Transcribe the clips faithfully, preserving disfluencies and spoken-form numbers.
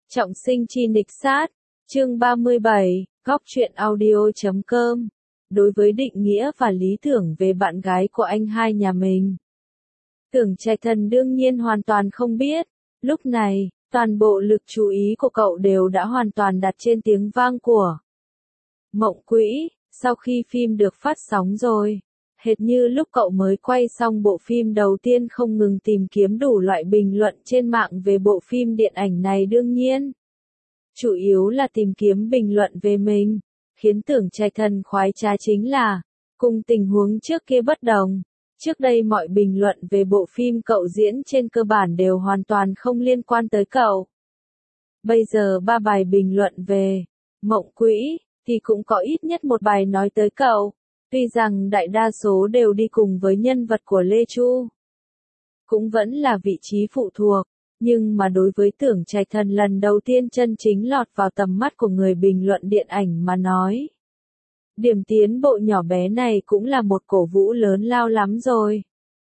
Trọng sinh chi nịch sát, chương ba mươi bảy, góc truyện audio chấm com. Đối với định nghĩa và lý tưởng về bạn gái của anh hai nhà mình, Tưởng Trạch Thần đương nhiên hoàn toàn không biết. Lúc này, toàn bộ lực chú ý của cậu đều đã hoàn toàn đặt trên tiếng vang của Mộng Quỹ, sau khi phim được phát sóng rồi. Hệt như lúc cậu mới quay xong bộ phim đầu tiên không ngừng tìm kiếm đủ loại bình luận trên mạng về bộ phim điện ảnh này đương nhiên. Chủ yếu là tìm kiếm bình luận về mình, khiến Tưởng Trạch Thần khoái trá chính là, cùng tình huống trước kia bất đồng. Trước đây mọi bình luận về bộ phim cậu diễn trên cơ bản đều hoàn toàn không liên quan tới cậu. Bây giờ ba bài bình luận về Mộng Quỹ, thì cũng có ít nhất một bài nói tới cậu. Tuy rằng đại đa số đều đi cùng với nhân vật của Lê Chu, cũng vẫn là vị trí phụ thuộc, nhưng mà đối với Tưởng Trạch Thần lần đầu tiên chân chính lọt vào tầm mắt của người bình luận điện ảnh mà nói, điểm tiến bộ nhỏ bé này cũng là một cổ vũ lớn lao lắm rồi.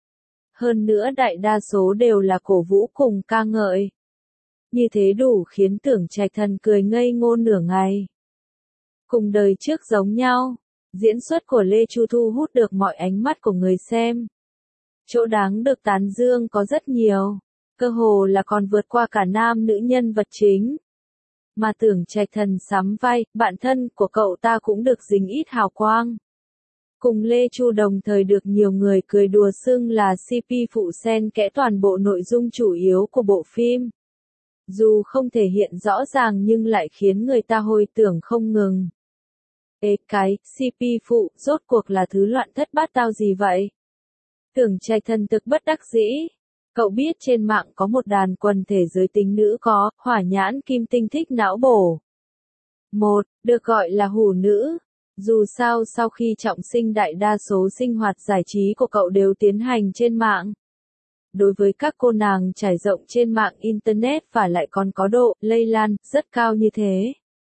Hơn nữa đại đa số đều là cổ vũ cùng ca ngợi. Như thế đủ khiến Tưởng Trạch Thần cười ngây ngô nửa ngày. Cùng đời trước giống nhau. Diễn xuất của Lê Chu thu hút được mọi ánh mắt của người xem. Chỗ đáng được tán dương có rất nhiều, cơ hồ là còn vượt qua cả nam nữ nhân vật chính. Mà Tưởng Trạch Thần sắm vai, bạn thân của cậu ta cũng được dính ít hào quang. Cùng Lê Chu đồng thời được nhiều người cười đùa xưng là xê pê phụ xen kẽ toàn bộ nội dung chủ yếu của bộ phim. Dù không thể hiện rõ ràng nhưng lại khiến người ta hồi tưởng không ngừng. Ê cái, xê pê phụ, rốt cuộc là thứ loạn thất bát tao gì vậy? Tưởng Trạch Thần thực bất đắc dĩ. Cậu biết trên mạng có một đàn quần thể giới tính nữ có, hỏa nhãn kim tinh thích não bổ. Một, được gọi là hủ nữ. Dù sao sau khi trọng sinh đại đa số sinh hoạt giải trí của cậu đều tiến hành trên mạng. Đối với các cô nàng trải rộng trên mạng Internet và lại còn có độ lây lan rất cao như thế.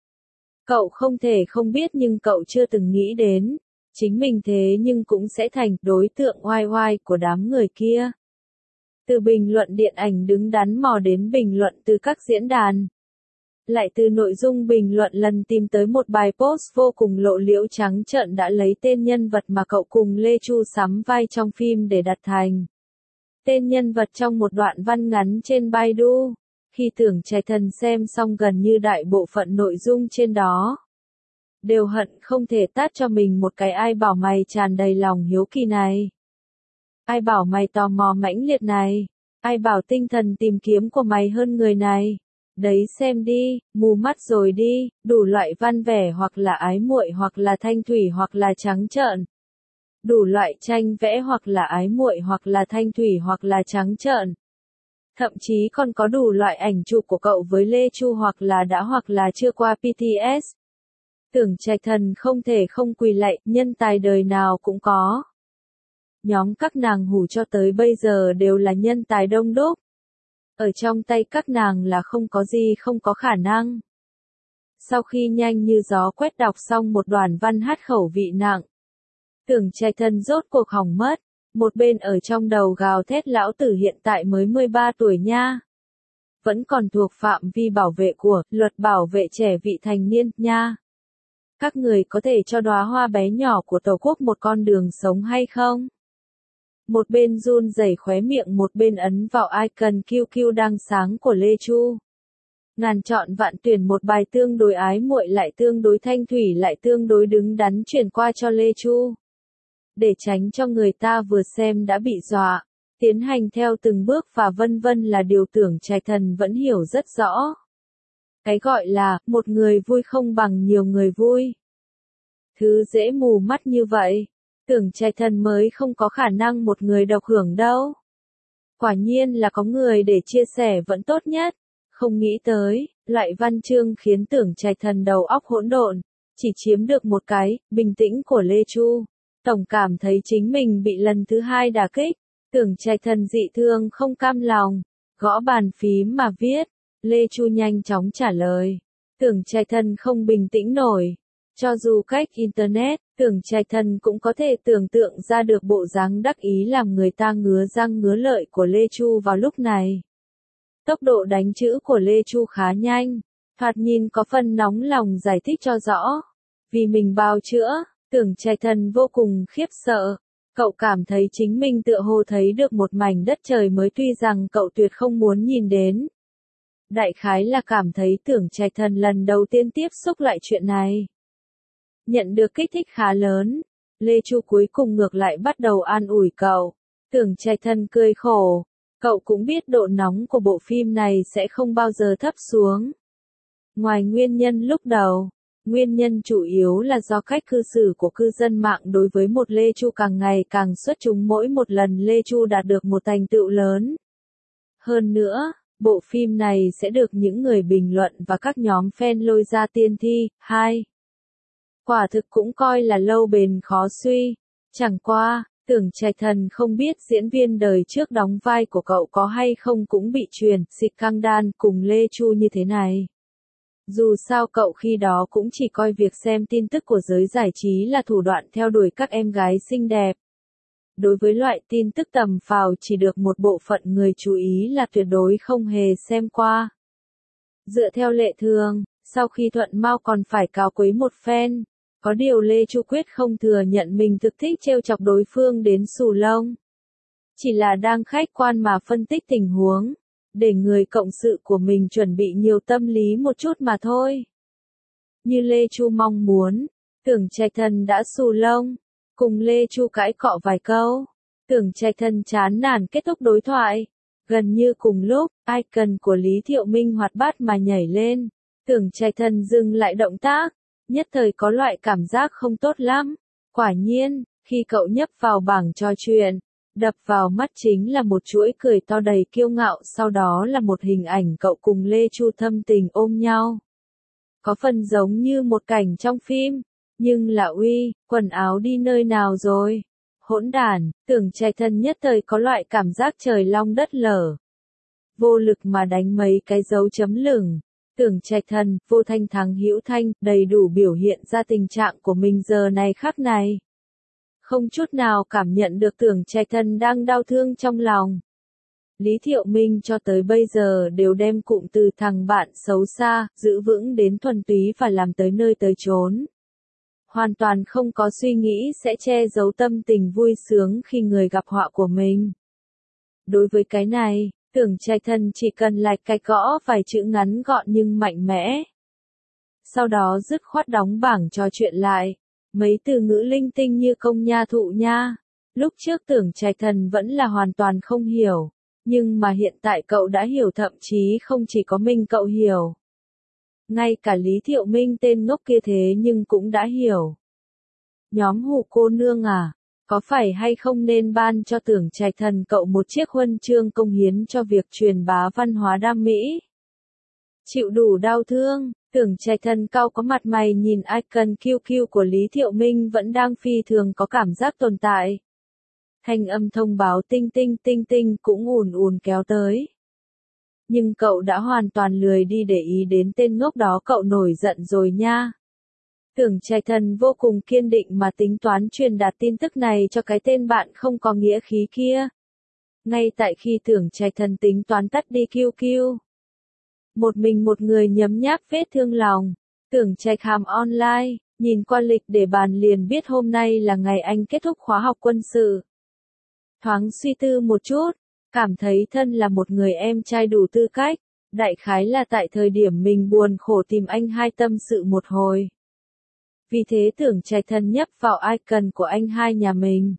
Cậu không thể không biết nhưng cậu chưa từng nghĩ đến, chính mình thế nhưng cũng sẽ thành đối tượng oai oai của đám người kia. Từ bình luận điện ảnh đứng đắn mò đến bình luận từ các diễn đàn. Lại từ nội dung bình luận lần tìm tới một bài post vô cùng lộ liễu trắng trợn đã lấy tên nhân vật mà cậu cùng Lê Chu sắm vai trong phim để đặt thành tên nhân vật trong một đoạn văn ngắn trên Baidu. Khi Tưởng Trạch Thần xem xong gần như đại bộ phận nội dung trên đó, đều hận không thể tát cho mình một cái ai bảo mày tràn đầy lòng hiếu kỳ này. Ai bảo mày tò mò mãnh liệt này. Ai bảo tinh thần tìm kiếm của mày hơn người này. Đấy xem đi, mù mắt rồi đi, đủ loại văn vẻ hoặc là ái muội hoặc là thanh thủy hoặc là trắng trợn. Đủ loại tranh vẽ hoặc là ái muội hoặc là thanh thủy hoặc là trắng trợn. Thậm chí còn có đủ loại ảnh chụp của cậu với Lê Chu hoặc là đã hoặc là chưa qua pê tê ét. Tưởng Trạch Thần không thể không quỳ lạy, nhân tài đời nào cũng có. Nhóm các nàng hủ cho tới bây giờ đều là nhân tài đông đúc. Ở trong tay các nàng là không có gì không có khả năng. Sau khi nhanh như gió quét đọc xong một đoàn văn hát khẩu vị nặng, Tưởng Trạch Thần rốt cuộc hỏng mất. Một bên ở trong đầu gào thét lão tử hiện tại mới mười ba tuổi nha. Vẫn còn thuộc phạm vi bảo vệ của luật bảo vệ trẻ vị thành niên nha. Các người có thể cho đóa hoa bé nhỏ của Tổ quốc một con đường sống hay không? Một bên run rẩy khóe miệng một bên ấn vào icon quy quy đang sáng của Lê Chu. Ngàn chọn vạn tuyển một bài tương đối ái muội lại tương đối thanh thủy lại tương đối đứng đắn chuyển qua cho Lê Chu. Để tránh cho người ta vừa xem đã bị dọa, tiến hành theo từng bước và vân vân là điều Tưởng Trạch Thần vẫn hiểu rất rõ. Cái gọi là, một người vui không bằng nhiều người vui. Thứ dễ mù mắt như vậy, Tưởng Trạch Thần mới không có khả năng một người độc hưởng đâu. Quả nhiên là có người để chia sẻ vẫn tốt nhất. Không nghĩ tới, loại văn chương khiến Tưởng Trạch Thần đầu óc hỗn độn, chỉ chiếm được một cái, bình tĩnh của Lê Chu. Tổng cảm thấy chính mình bị lần thứ hai đả kích. Tưởng Trạch Thần dị thương không cam lòng, gõ bàn phím mà viết. Lê Chu nhanh chóng trả lời. Tưởng Trạch Thần không bình tĩnh nổi. Cho dù cách Internet, Tưởng Trạch Thần cũng có thể tưởng tượng ra được bộ dáng đắc ý làm người ta ngứa răng ngứa lợi của Lê Chu vào lúc này. Tốc độ đánh chữ của Lê Chu khá nhanh, thoạt nhìn có phần nóng lòng giải thích cho rõ. Vì mình bào chữa, Tưởng Trạch Thần vô cùng khiếp sợ. Cậu cảm thấy chính mình tựa hồ thấy được một mảnh đất trời mới tuy rằng cậu tuyệt không muốn nhìn đến. Đại khái là cảm thấy Tưởng Trạch Thần lần đầu tiên tiếp xúc lại chuyện này. Nhận được kích thích khá lớn, Lê Chu cuối cùng ngược lại bắt đầu an ủi cậu. Tưởng Trạch Thần cười khổ, cậu cũng biết độ nóng của bộ phim này sẽ không bao giờ thấp xuống. Ngoài nguyên nhân lúc đầu, nguyên nhân chủ yếu là do cách cư xử của cư dân mạng đối với một Lê Chu càng ngày càng xuất chúng mỗi một lần Lê Chu đạt được một thành tựu lớn. Hơn nữa, bộ phim này sẽ được những người bình luận và các nhóm fan lôi ra tiên thi. Hai. Quả thực cũng coi là lâu bền khó suy. Chẳng qua, Tưởng Trạch Thần không biết diễn viên đời trước đóng vai của cậu có hay không cũng bị truyền xịt căng đan cùng Lê Chu như thế này. Dù sao cậu khi đó cũng chỉ coi việc xem tin tức của giới giải trí là thủ đoạn theo đuổi các em gái xinh đẹp. Đối với loại tin tức tầm phào chỉ được một bộ phận người chú ý là tuyệt đối không hề xem qua. Dựa theo lệ thường, sau khi thuận mau còn phải cáo quấy một phen. Có điều Lê Chu quyết không thừa nhận mình thực thích trêu chọc đối phương đến xù lông. Chỉ là đang khách quan mà phân tích tình huống, để người cộng sự của mình chuẩn bị nhiều tâm lý một chút mà thôi. Như Lê Chu mong muốn, Tưởng Trạch Thần đã xù lông, cùng Lê Chu cãi cọ vài câu. Tưởng Trạch Thần chán nản kết thúc đối thoại. Gần như cùng lúc, icon của Lý Thiệu Minh hoạt bát mà nhảy lên. Tưởng Trạch Thần dừng lại động tác. Nhất thời có loại cảm giác không tốt lắm. Quả nhiên, khi cậu nhấp vào bảng trò chuyện, đập vào mắt chính là một chuỗi cười to đầy kiêu ngạo, sau đó là một hình ảnh cậu cùng Lê Chu thâm tình ôm nhau. Có phần giống như một cảnh trong phim, nhưng là uy, quần áo đi nơi nào rồi? Hỗn đản, Tưởng Trạch Thần nhất thời có loại cảm giác trời long đất lở. Vô lực mà đánh mấy cái dấu chấm lửng. Tưởng Trạch Thần, vô thanh thắng hữu thanh, đầy đủ biểu hiện ra tình trạng của mình giờ này khắc này. Không chút nào cảm nhận được Tưởng Trạch Thần đang đau thương trong lòng. Lý Thiệu Minh cho tới bây giờ đều đem cụm từ thằng bạn xấu xa, giữ vững đến thuần túy và làm tới nơi tới chốn. Hoàn toàn không có suy nghĩ sẽ che giấu tâm tình vui sướng khi người gặp họa của mình. Đối với cái này, Tưởng Trạch Thần chỉ cần lạch cạch gõ vài chữ ngắn gọn nhưng mạnh mẽ. Sau đó dứt khoát đóng bảng trò chuyện lại. Mấy từ ngữ linh tinh như công nha thụ nha. Lúc trước Tưởng Trạch Thần vẫn là hoàn toàn không hiểu. Nhưng mà hiện tại cậu đã hiểu, thậm chí không chỉ có mình cậu hiểu. Ngay cả Lý Thiệu Minh tên ngốc kia thế nhưng cũng đã hiểu. Nhóm Hù cô nương à? Có phải hay không nên ban cho Tưởng Trạch Thần cậu một chiếc huân chương công hiến cho việc truyền bá văn hóa Nam Mỹ? Chịu đủ đau thương, Tưởng Trạch Thần cau có mặt mày nhìn icon Q Q của Lý Thiệu Minh vẫn đang phi thường có cảm giác tồn tại. Thanh âm thông báo tinh tinh tinh tinh cũng ùn ùn kéo tới. Nhưng cậu đã hoàn toàn lười đi để ý đến tên ngốc đó, cậu nổi giận rồi nha. Tưởng Trạch Thần vô cùng kiên định mà tính toán truyền đạt tin tức này cho cái tên bạn không có nghĩa khí kia. Ngay tại khi Tưởng Trạch Thần tính toán tắt đi Q Q. Một mình một người nhấm nháp vết thương lòng. Tưởng Trạch Hàm online, nhìn qua lịch để bàn liền biết hôm nay là ngày anh kết thúc khóa học quân sự. Thoáng suy tư một chút, cảm thấy thân là một người em trai đủ tư cách, đại khái là tại thời điểm mình buồn khổ tìm anh hai tâm sự một hồi. Vì thế Tưởng Trạch Thần nhấp vào icon của anh hai nhà mình.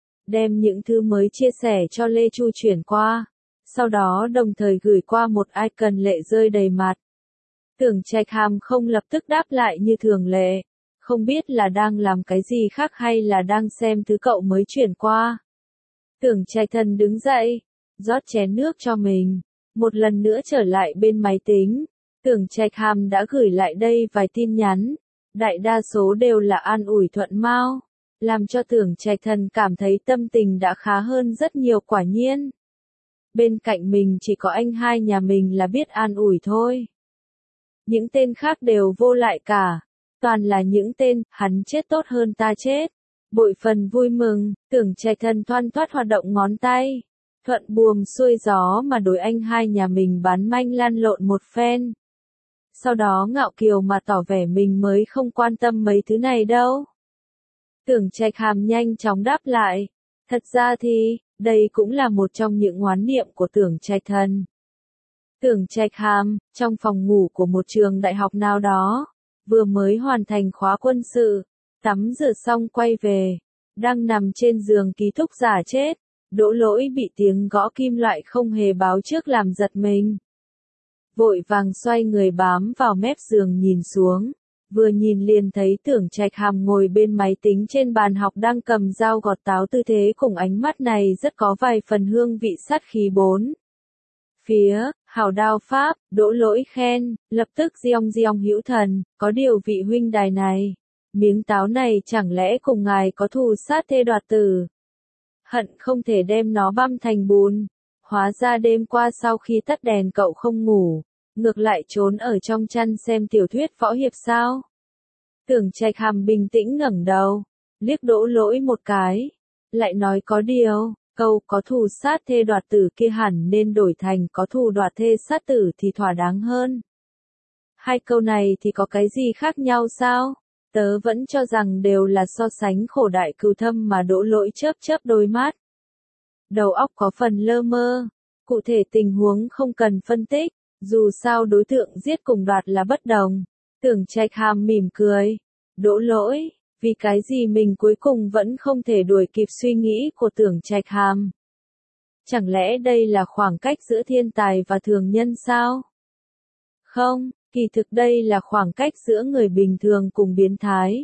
Đem những thứ mới chia sẻ cho Lê Chu chuyển qua. Sau đó đồng thời gửi qua một icon lệ rơi đầy mặt. Tưởng Trạch Hàm không lập tức đáp lại như thường lệ. Không biết là đang làm cái gì khác hay là đang xem thứ cậu mới chuyển qua. Tưởng Trạch Thần đứng dậy, rót chén nước cho mình. Một lần nữa trở lại bên máy tính. Tưởng Trạch Hàm đã gửi lại đây vài tin nhắn. Đại đa số đều là an ủi thuận mau, làm cho Tưởng Trạch Thần cảm thấy tâm tình đã khá hơn rất nhiều. Quả nhiên. Bên cạnh mình chỉ có anh hai nhà mình là biết an ủi thôi. Những tên khác đều vô lại cả. Toàn là những tên, hắn chết tốt hơn ta chết. Bội phần vui mừng, Tưởng Trạch Thần thoăn thoắt hoạt động ngón tay. thuận buồm xuôi gió mà đối anh hai nhà mình bán manh lan lộn một phen. Sau đó ngạo kiều mà tỏ vẻ mình mới không quan tâm mấy thứ này đâu. Tưởng Trạch Hàm nhanh chóng đáp lại, thật ra thì, đây cũng là một trong những oán niệm của Tưởng Trạch Thần. Tưởng Trạch Hàm, trong phòng ngủ của một trường đại học nào đó, vừa mới hoàn thành khóa quân sự, tắm rửa xong quay về, đang nằm trên giường ký túc giả chết, Đỗ Lỗi bị tiếng gõ kim loại không hề báo trước làm giật mình. Vội vàng xoay người bám vào mép giường nhìn xuống, vừa nhìn liền thấy Tưởng Trạch Hàm ngồi bên máy tính trên bàn học đang cầm dao gọt táo, tư thế cùng ánh mắt này rất có vài phần hương vị sát khí bốn. Phía, hảo đao pháp, Đỗ Lỗi khen, lập tức giong giong hữu thần, có điều vị huynh đài này, miếng táo này chẳng lẽ cùng ngài có thù sát thê đoạt tử? Hận không thể đem nó băm thành bùn. Hóa ra đêm qua sau khi tắt đèn cậu không ngủ, ngược lại trốn ở trong chăn xem tiểu thuyết võ hiệp sao? Tưởng Trạch Hàm bình tĩnh ngẩng đầu, liếc Đỗ Lỗi một cái, lại nói có điều, câu có thù sát thê đoạt tử kia hẳn nên đổi thành có thù đoạt thê sát tử thì thỏa đáng hơn. Hai câu này thì có cái gì khác nhau sao? Tớ vẫn cho rằng đều là so sánh khổ đại cừu thâm mà. Đỗ Lỗi chớp chớp đôi mắt. Đầu óc có phần lơ mơ, cụ thể tình huống không cần phân tích, dù sao đối tượng giết cùng đoạt là bất đồng. Tưởng Trạch Hàm mỉm cười, Đỗ Lỗi, vì cái gì mình cuối cùng vẫn không thể đuổi kịp suy nghĩ của Tưởng Trạch Hàm? Chẳng lẽ đây là khoảng cách giữa thiên tài và thường nhân sao? Không, kỳ thực đây là khoảng cách giữa người bình thường cùng biến thái.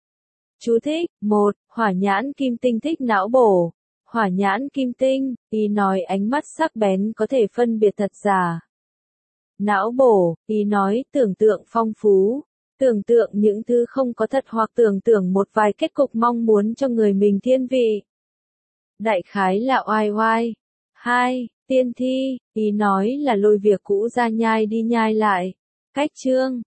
Chú thích, một, hỏa nhãn kim tinh thích não bổ. Hỏa nhãn kim tinh, ý nói ánh mắt sắc bén có thể phân biệt thật giả. Não bổ, ý nói tưởng tượng phong phú, tưởng tượng những thứ không có thật hoặc tưởng tượng một vài kết cục mong muốn cho người mình thiên vị. Đại khái là oai oai. Hai, tiên thi, ý nói là lôi việc cũ ra nhai đi nhai lại. Cách chương